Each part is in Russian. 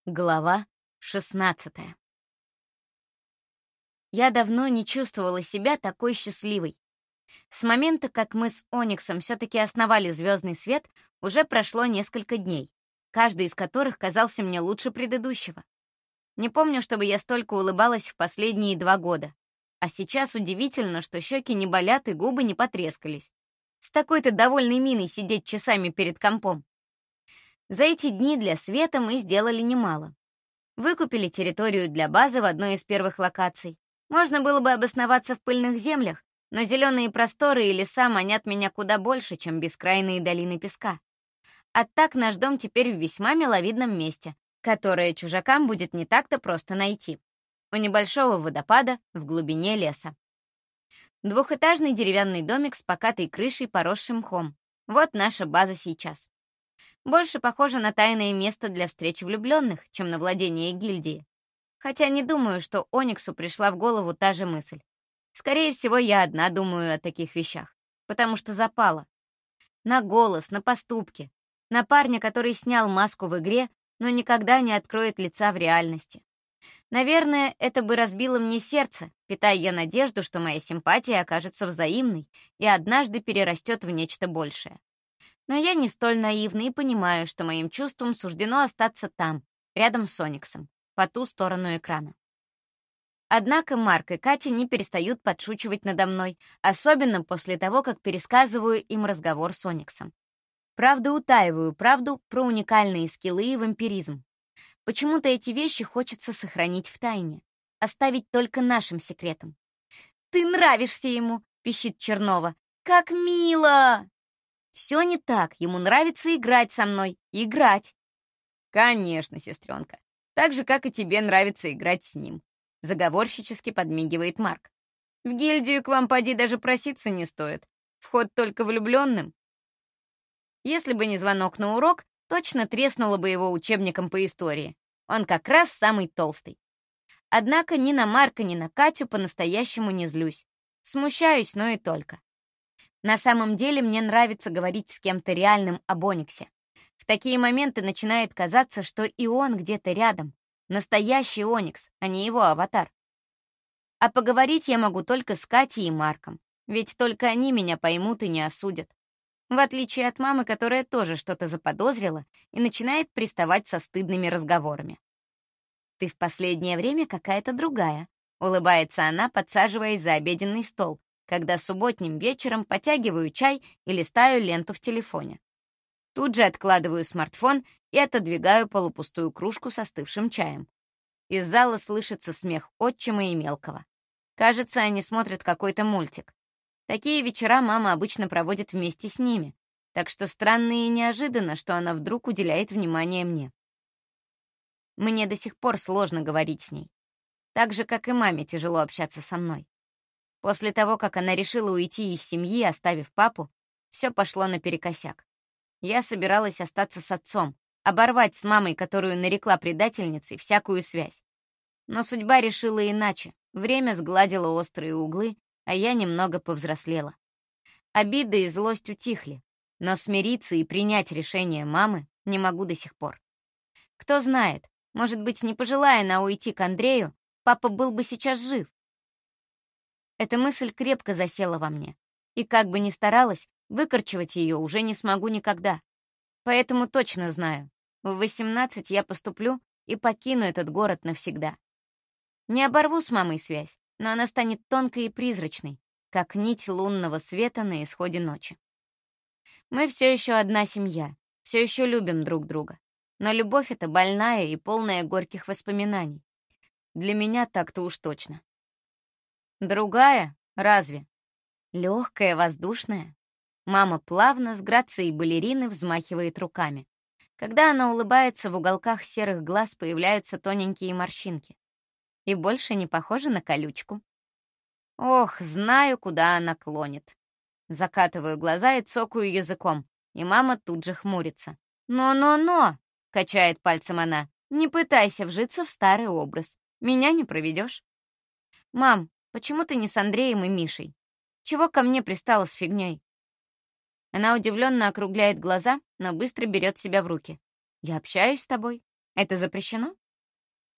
Глава 16. Я давно не чувствовала себя такой счастливой. С момента, как мы с Ониксом все-таки основали «Звездный свет», уже прошло несколько дней, каждый из которых казался мне лучше предыдущего. Не помню, чтобы я столько улыбалась в последние 2 года. А сейчас удивительно, что щеки не болят и губы не потрескались. С такой-то довольной миной сидеть часами перед компом. За эти дни для Света мы сделали немало. Выкупили территорию для базы в одной из первых локаций. Можно было бы обосноваться в пыльных землях, но зеленые просторы и леса манят меня куда больше, чем бескрайные долины песка. А так наш дом теперь в весьма миловидном месте, которое чужакам будет не так-то просто найти. У небольшого водопада в глубине леса. Двухэтажный деревянный домик с покатой крышей, поросшим мхом. Вот наша база сейчас. Больше похоже на тайное место для встречи влюбленных, чем на владение гильдии. Хотя не думаю, что Ониксу пришла в голову та же мысль. Скорее всего, я одна думаю о таких вещах, потому что запала. На голос, на поступки, на парня, который снял маску в игре, но никогда не откроет лица в реальности. Наверное, это бы разбило мне сердце, питая я надежду, что моя симпатия окажется взаимной и однажды перерастет в нечто большее. Но я не столь наивна и понимаю, что моим чувствам суждено остаться там, рядом с Ониксом, по ту сторону экрана. Однако Марк и Катя не перестают подшучивать надо мной, особенно после того, как пересказываю им разговор с Ониксом. Правда, утаиваю правду про уникальные скиллы и вампиризм. Почему-то эти вещи хочется сохранить в тайне, оставить только нашим секретом. «Ты нравишься ему!» — пищит Чернова. «Как мило!» Все не так, ему нравится играть со мной. Играть. Конечно, сестренка. Так же, как и тебе нравится играть с ним. Заговорщически подмигивает Марк. В гильдию к вам поди даже проситься не стоит. Вход только влюбленным. Если бы не звонок на урок, точно треснула бы его учебником по истории. Он как раз самый толстый. Однако ни на Марка, ни на Катю по-настоящему не злюсь. Смущаюсь, но и только. На самом деле мне нравится говорить с кем-то реальным об Ониксе. В такие моменты начинает казаться, что и он где-то рядом. Настоящий Оникс, а не его аватар. А поговорить я могу только с Катей и Марком, ведь только они меня поймут и не осудят. В отличие от мамы, которая тоже что-то заподозрила и начинает приставать со стыдными разговорами. «Ты в последнее время какая-то другая», — улыбается она, подсаживаясь за обеденный стол, когда субботним вечером потягиваю чай и листаю ленту в телефоне. Тут же откладываю смартфон и отодвигаю полупустую кружку с остывшим чаем. Из зала слышится смех отчима и мелкого. Кажется, они смотрят какой-то мультик. Такие вечера мама обычно проводит вместе с ними, так что странно и неожиданно, что она вдруг уделяет внимание мне. Мне до сих пор сложно говорить с ней. Так же, как и маме тяжело общаться со мной. После того, как она решила уйти из семьи, оставив папу, все пошло наперекосяк. Я собиралась остаться с отцом, оборвать с мамой, которую нарекла предательницей, всякую связь. Но судьба решила иначе. Время сгладило острые углы, а я немного повзрослела. Обида и злость утихли, но смириться и принять решение мамы не могу до сих пор. Кто знает, может быть, не пожелая она уйти к Андрею, папа был бы сейчас жив. Эта мысль крепко засела во мне, и как бы ни старалась, выкорчевать ее уже не смогу никогда. Поэтому точно знаю, в 18 я поступлю и покину этот город навсегда. Не оборву с мамой связь, но она станет тонкой и призрачной, как нить лунного света на исходе ночи. Мы все еще одна семья, все еще любим друг друга, но любовь — это больная и полная горьких воспоминаний. Для меня так-то уж точно. Другая? Разве? Легкая, воздушная. Мама плавно, с грацией балерины, взмахивает руками. Когда она улыбается, в уголках серых глаз появляются тоненькие морщинки. И больше не похожа на колючку. Ох, знаю, куда она клонит. Закатываю глаза и цокаю языком, и мама тут же хмурится. «Но!» — качает пальцем она. «Не пытайся вжиться в старый образ. Меня не проведешь». «Мам, почему ты не с Андреем и Мишей? Чего ко мне пристала с фигней?» Она удивленно округляет глаза, но быстро берет себя в руки. «Я общаюсь с тобой. Это запрещено?»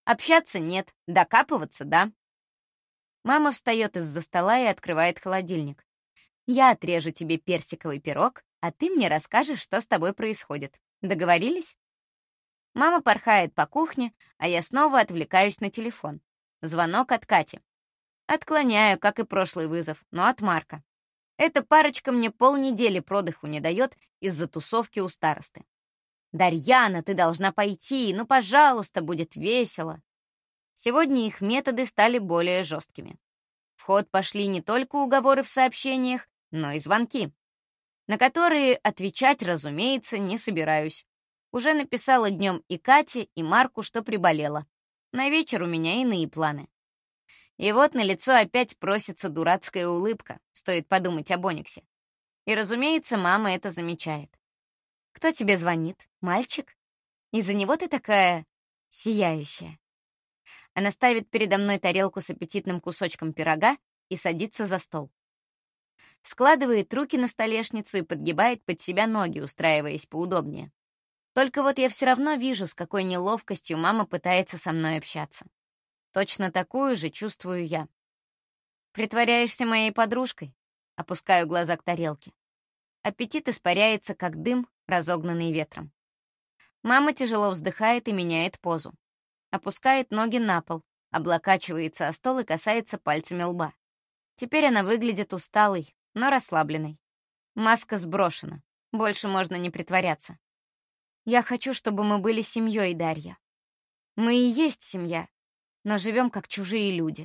Общаться нет, докапываться — да. Мама встает из-за стола и открывает холодильник. Я отрежу тебе персиковый пирог, а ты мне расскажешь, что с тобой происходит. Договорились? Мама порхает по кухне, а я снова отвлекаюсь на телефон. Звонок от Кати. Отклоняю, как и прошлый вызов, но от Марка. Эта парочка мне полнедели продыху не дает из-за тусовки у старосты. «Дарьяна, ты должна пойти, ну, пожалуйста, будет весело». Сегодня их методы стали более жесткими. В ход пошли не только уговоры в сообщениях, но и звонки, на которые отвечать, разумеется, не собираюсь. Уже написала днем и Кате, и Марку, что приболела. На вечер у меня иные планы. И вот на лицо опять просится дурацкая улыбка, стоит подумать об Ониксе. И, разумеется, мама это замечает. «Кто тебе звонит? Мальчик? Из-за него ты такая сияющая». Она ставит передо мной тарелку с аппетитным кусочком пирога и садится за стол. Складывает руки на столешницу и подгибает под себя ноги, устраиваясь поудобнее. Только вот я все равно вижу, с какой неловкостью мама пытается со мной общаться. Точно такую же чувствую я. «Притворяешься моей подружкой?» Опускаю глаза к тарелке. Аппетит испаряется, как дым, разогнанный ветром. Мама тяжело вздыхает и меняет позу. Опускает ноги на пол, облокачивается о стол и касается пальцами лба. Теперь она выглядит усталой, но расслабленной. Маска сброшена. Больше можно не притворяться. Я хочу, чтобы мы были семьей, Дарья. Мы и есть семья, но живем как чужие люди.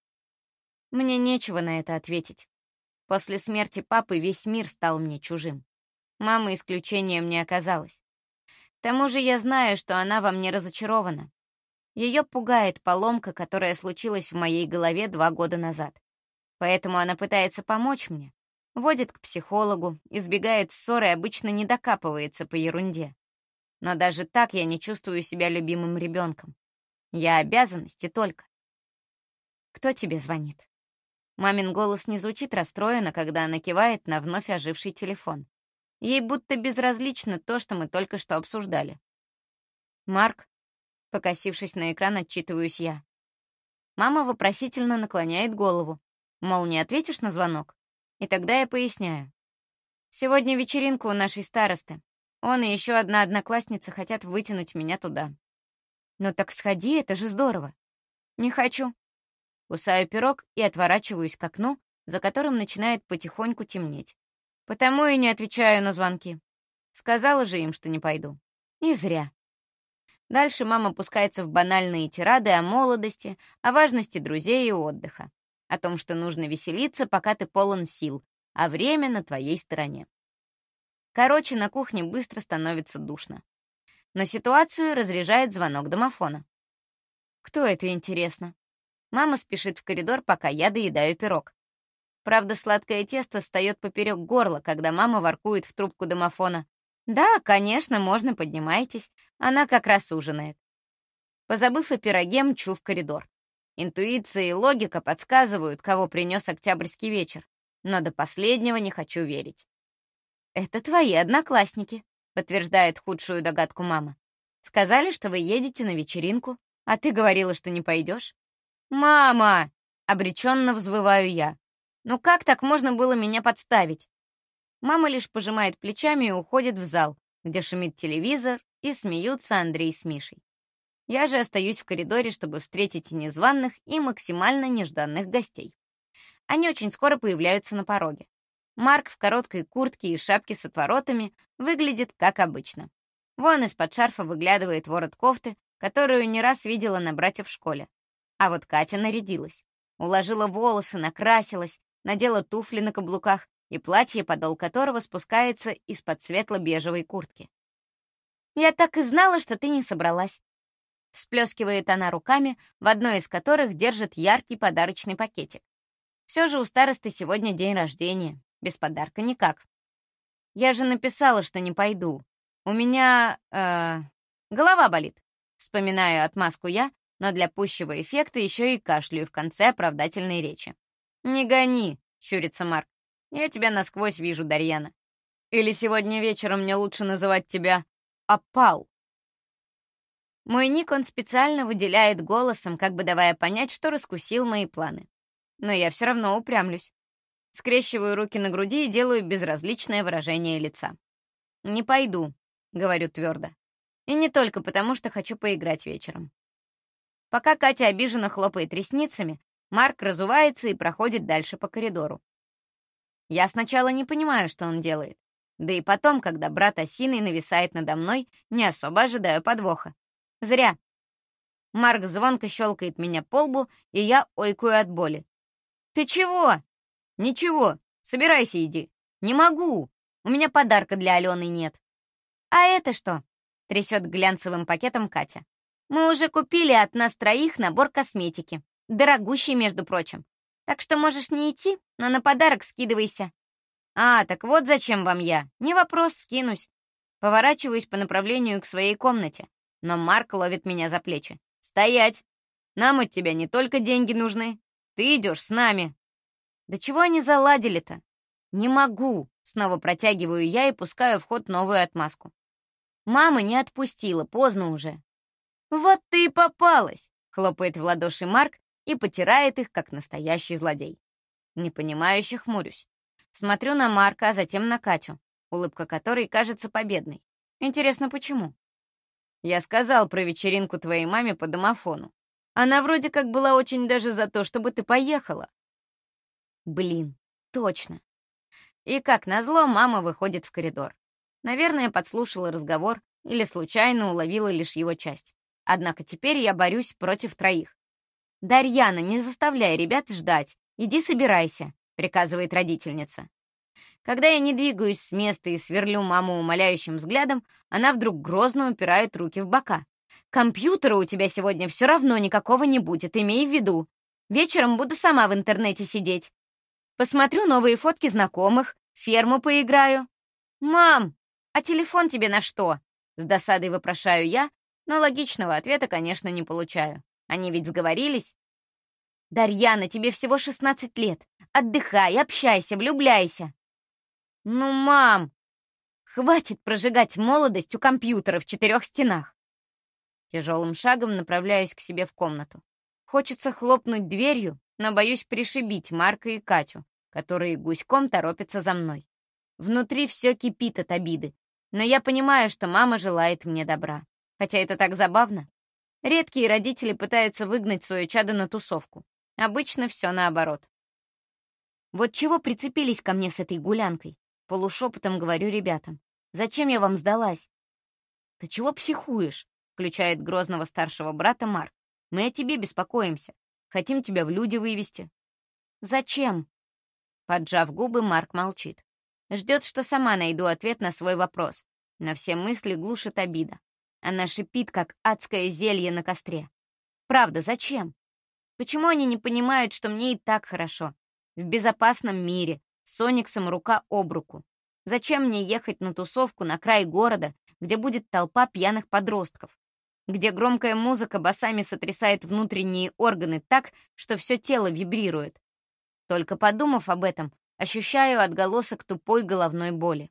Мне нечего на это ответить. После смерти папы весь мир стал мне чужим. Мама исключением не оказалась. К тому же я знаю, что она во мне разочарована. Ее пугает поломка, которая случилась в моей голове 2 года назад. Поэтому она пытается помочь мне, водит к психологу, избегает ссор и обычно не докапывается по ерунде. Но даже так я не чувствую себя любимым ребенком. Я обязанности только. «Кто тебе звонит?» Мамин голос не звучит расстроенно, когда она кивает на вновь оживший телефон. Ей будто безразлично то, что мы только что обсуждали. «Марк?» Покосившись на экран, отчитываюсь я. Мама вопросительно наклоняет голову. Мол, не ответишь на звонок? И тогда я поясняю. Сегодня вечеринка у нашей старосты. Он и еще одна одноклассница хотят вытянуть меня туда. «Ну так сходи, это же здорово». «Не хочу». Кусаю пирог и отворачиваюсь к окну, за которым начинает потихоньку темнеть. Потому и не отвечаю на звонки. Сказала же им, что не пойду. И зря. Дальше мама пускается в банальные тирады о молодости, о важности друзей и отдыха. О том, что нужно веселиться, пока ты полон сил, а время на твоей стороне. Короче, на кухне быстро становится душно. Но ситуацию разряжает звонок домофона. Кто это, интересно? Мама спешит в коридор, пока я доедаю пирог. Правда, сладкое тесто встает поперек горла, когда мама воркует в трубку домофона. «Да, конечно, можно, поднимайтесь. Она как раз ужинает». Позабыв о пироге, мчу в коридор. Интуиция и логика подсказывают, кого принес октябрьский вечер, но до последнего не хочу верить. «Это твои одноклассники», — подтверждает худшую догадку мама. «Сказали, что вы едете на вечеринку, а ты говорила, что не пойдешь». «Мама!» — обреченно взвываю я. «Ну как так можно было меня подставить?» Мама лишь пожимает плечами и уходит в зал, где шумит телевизор и смеются Андрей с Мишей. Я же остаюсь в коридоре, чтобы встретить и незваных, и максимально нежданных гостей. Они очень скоро появляются на пороге. Марк в короткой куртке и шапке с отворотами выглядит как обычно. Вон из-под шарфа выглядывает ворот кофты, которую не раз видела на братьев в школе. А вот Катя нарядилась. Уложила волосы, накрасилась, надела туфли на каблуках и платье, подол которого спускается из-под светло-бежевой куртки. «Я так и знала, что ты не собралась», — всплескивает она руками, в одной из которых держит яркий подарочный пакетик. Все же у старосты сегодня день рождения, без подарка никак. «Я же написала, что не пойду. У меня... голова болит», — вспоминаю отмазку я, но для пущего эффекта еще и кашляю в конце оправдательной речи. «Не гони», — щурится Марк. «Я тебя насквозь вижу, Дарьяна. Или сегодня вечером мне лучше называть тебя Опал». Мой ник он специально выделяет голосом, как бы давая понять, что раскусил мои планы. Но я все равно упрямлюсь. Скрещиваю руки на груди и делаю безразличное выражение лица. «Не пойду», — говорю твердо. И не только потому, что хочу поиграть вечером. Пока Катя обиженно хлопает ресницами, Марк разувается и проходит дальше по коридору. Я сначала не понимаю, что он делает. Да и потом, когда брат осиной нависает надо мной, не особо ожидаю подвоха. Зря. Марк звонко щелкает меня по лбу, и я ойкаю от боли. «Ты чего?» «Ничего, собирайся, иди». «Не могу. У меня подарка для Алены нет». «А это что?» — трясет глянцевым пакетом Катя. «Мы уже купили от нас троих набор косметики. Дорогущий, между прочим. Так что можешь не идти, но на подарок скидывайся». «А, так вот зачем вам я. Не вопрос, скинусь». Поворачиваюсь по направлению к своей комнате, но Марк ловит меня за плечи. «Стоять! Нам от тебя не только деньги нужны. Ты идешь с нами». «Да чего они заладили-то?» «Не могу!» — снова протягиваю я и пускаю в ход новую отмазку. Мама не отпустила, поздно уже. «Вот ты и попалась!» — хлопает в ладоши Марк и потирает их, как настоящий злодей. Непонимающе хмурюсь. Смотрю на Марка, а затем на Катю, улыбка которой кажется победной. Интересно, почему? «Я сказал про вечеринку твоей маме по домофону. Она вроде как была очень даже за то, чтобы ты поехала». Блин, точно. И как назло, мама выходит в коридор. Наверное, подслушала разговор или случайно уловила лишь его часть. Однако теперь я борюсь против троих. «Дарьяна, не заставляй ребят ждать. Иди собирайся», — приказывает родительница. Когда я не двигаюсь с места и сверлю маму умоляющим взглядом, она вдруг грозно упирает руки в бока. «Компьютера у тебя сегодня все равно никакого не будет, имей в виду. Вечером буду сама в интернете сидеть. Посмотрю новые фотки знакомых, ферму поиграю». «Мам, а телефон тебе на что?» С досадой вопрошаю я, но логичного ответа, конечно, не получаю. Они ведь сговорились. «Дарьяна, тебе всего 16 лет. Отдыхай, общайся, влюбляйся». «Ну, мам, хватит прожигать молодость у компьютера в 4 стенах». Тяжелым шагом направляюсь к себе в комнату. Хочется хлопнуть дверью, но боюсь пришибить Марка и Катю, которые гуськом торопятся за мной. Внутри все кипит от обиды, но я понимаю, что мама желает мне добра. Хотя это так забавно. Редкие родители пытаются выгнать свое чадо на тусовку. Обычно все наоборот. «Вот чего прицепились ко мне с этой гулянкой?» Полушепотом говорю ребятам. «Зачем я вам сдалась?» «Ты чего психуешь?» — включает грозного старшего брата Марк. «Мы о тебе беспокоимся. Хотим тебя в люди вывести». «Зачем?» Поджав губы, Марк молчит. Ждет, что сама найду ответ на свой вопрос. Но все мысли глушит обида. Она шипит, как адское зелье на костре. Правда, зачем? Почему они не понимают, что мне и так хорошо? В безопасном мире, с Ониксом рука об руку. Зачем мне ехать на тусовку на край города, где будет толпа пьяных подростков? Где громкая музыка басами сотрясает внутренние органы так, что все тело вибрирует? Только подумав об этом, ощущаю отголосок тупой головной боли.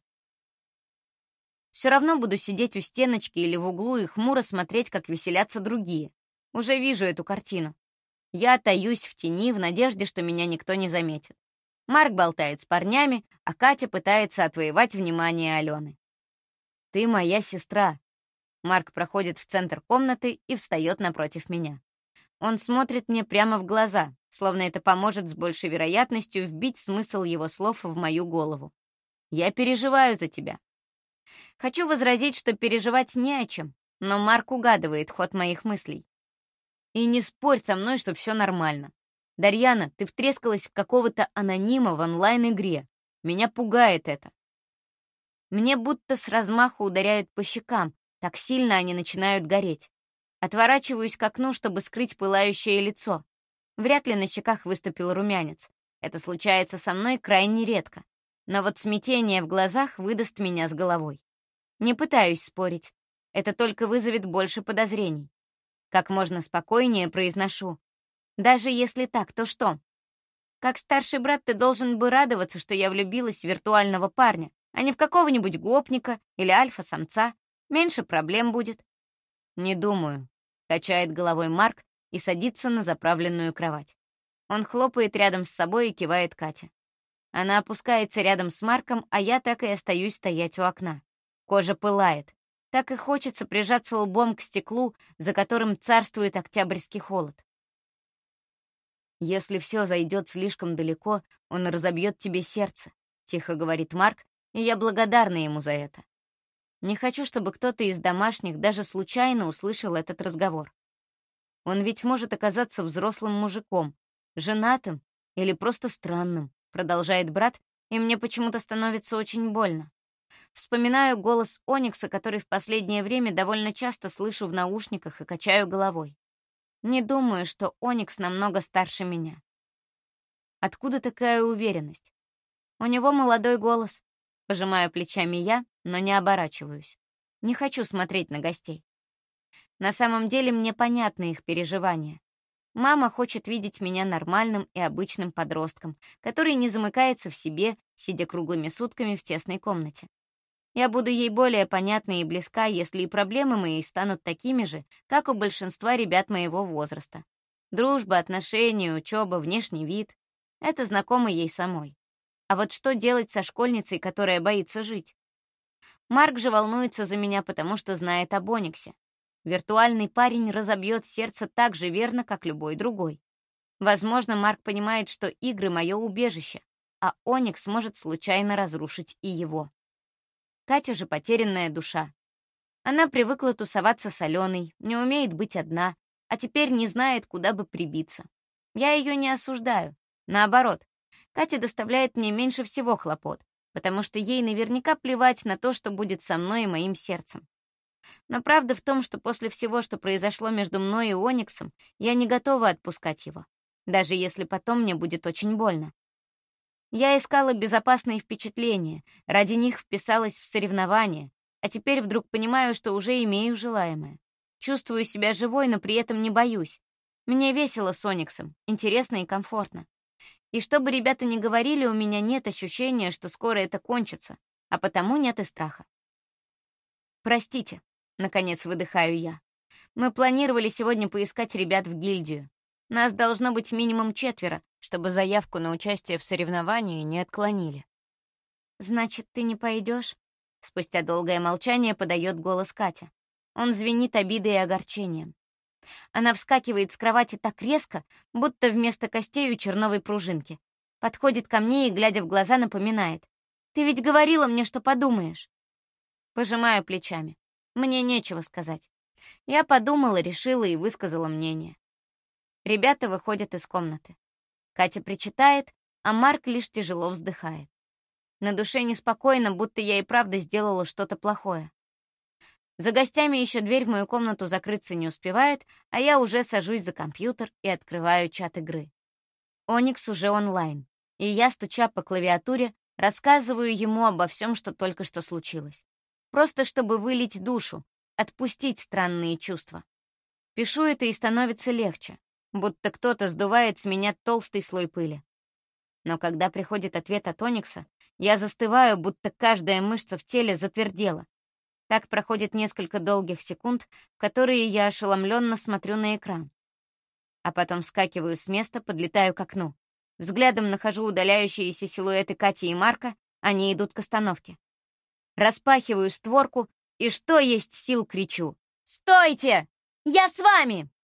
Все равно буду сидеть у стеночки или в углу и хмуро смотреть, как веселятся другие. Уже вижу эту картину. Я таюсь в тени в надежде, что меня никто не заметит. Марк болтает с парнями, а Катя пытается отвоевать внимание Алены. «Ты моя сестра». Марк проходит в центр комнаты и встает напротив меня. Он смотрит мне прямо в глаза, словно это поможет с большей вероятностью вбить смысл его слов в мою голову. «Я переживаю за тебя». Хочу возразить, что переживать не о чем, но Марк угадывает ход моих мыслей. «И не спорь со мной, что все нормально. Дарьяна, ты втрескалась в какого-то анонима в онлайн-игре. Меня пугает это». Мне будто с размаху ударяют по щекам, так сильно они начинают гореть. Отворачиваюсь к окну, чтобы скрыть пылающее лицо. Вряд ли на щеках выступил румянец. Это случается со мной крайне редко. Но вот смятение в глазах выдаст меня с головой. Не пытаюсь спорить. Это только вызовет больше подозрений. Как можно спокойнее произношу. Даже если так, то что? Как старший брат ты должен бы радоваться, что я влюбилась в виртуального парня, а не в какого-нибудь гопника или альфа-самца. Меньше проблем будет. «Не думаю», — качает головой Марк и садится на заправленную кровать. Он хлопает рядом с собой и кивает Кате. Она опускается рядом с Марком, а я так и остаюсь стоять у окна. Кожа пылает. Так и хочется прижаться лбом к стеклу, за которым царствует октябрьский холод. «Если все зайдет слишком далеко, он разобьет тебе сердце», — тихо говорит Марк, и я благодарна ему за это. Не хочу, чтобы кто-то из домашних даже случайно услышал этот разговор. Он ведь может оказаться взрослым мужиком, женатым или просто странным, продолжает брат, и мне почему-то становится очень больно. Вспоминаю голос Оникса, который в последнее время довольно часто слышу в наушниках, и качаю головой. Не думаю, что Оникс намного старше меня. Откуда такая уверенность? У него молодой голос. Пожимаю плечами я, но не оборачиваюсь. Не хочу смотреть на гостей. На самом деле мне понятны их переживания. Мама хочет видеть меня нормальным и обычным подростком, который не замыкается в себе, сидя круглыми сутками в тесной комнате. Я буду ей более понятна и близка, если и проблемы мои станут такими же, как у большинства ребят моего возраста. Дружба, отношения, учеба, внешний вид — это знакомо ей самой. А вот что делать со школьницей, которая боится жить? Марк же волнуется за меня, потому что знает об Ониксе. Виртуальный парень разобьет сердце так же верно, как любой другой. Возможно, Марк понимает, что игры — мое убежище, а Оникс может случайно разрушить и его. Катя же потерянная душа. Она привыкла тусоваться с Аленой, не умеет быть одна, а теперь не знает, куда бы прибиться. Я ее не осуждаю. Наоборот, Катя доставляет мне меньше всего хлопот, потому что ей наверняка плевать на то, что будет со мной и моим сердцем. Но правда в том, что после всего, что произошло между мной и Ониксом, я не готова отпускать его, даже если потом мне будет очень больно. Я искала безопасные впечатления, ради них вписалась в соревнования, а теперь вдруг понимаю, что уже имею желаемое. Чувствую себя живой, но при этом не боюсь. Мне весело с Ониксом, интересно и комфортно. И что бы ребята ни говорили, у меня нет ощущения, что скоро это кончится, а потому нет и страха. «Простите», — наконец выдыхаю я. «Мы планировали сегодня поискать ребят в гильдию. Нас должно быть минимум 4, чтобы заявку на участие в соревновании не отклонили». «Значит, ты не пойдешь?» Спустя долгое молчание подает голос Катя. Он звенит обидой и огорчением. Она вскакивает с кровати так резко, будто вместо костей у черновой пружинки. Подходит ко мне и, глядя в глаза, напоминает. «Ты ведь говорила мне, что подумаешь». Пожимаю плечами. Мне нечего сказать. Я подумала, решила и высказала мнение. Ребята выходят из комнаты. Катя причитает, а Марк лишь тяжело вздыхает. На душе неспокойно, будто я и правда сделала что-то плохое. За гостями еще дверь в мою комнату закрыться не успевает, а я уже сажусь за компьютер и открываю чат игры. Оникс уже онлайн, и я, стуча по клавиатуре, рассказываю ему обо всем, что только что случилось. Просто чтобы вылить душу, отпустить странные чувства. Пишу это и становится легче, будто кто-то сдувает с меня толстый слой пыли. Но когда приходит ответ от Оникса, я застываю, будто каждая мышца в теле затвердела. Так проходит несколько долгих секунд, в которые я ошеломленно смотрю на экран. А потом вскакиваю с места, подлетаю к окну. Взглядом нахожу удаляющиеся силуэты Кати и Марка, они идут к остановке. Распахиваю створку и, что есть сил, кричу: «Стойте! Я с вами!»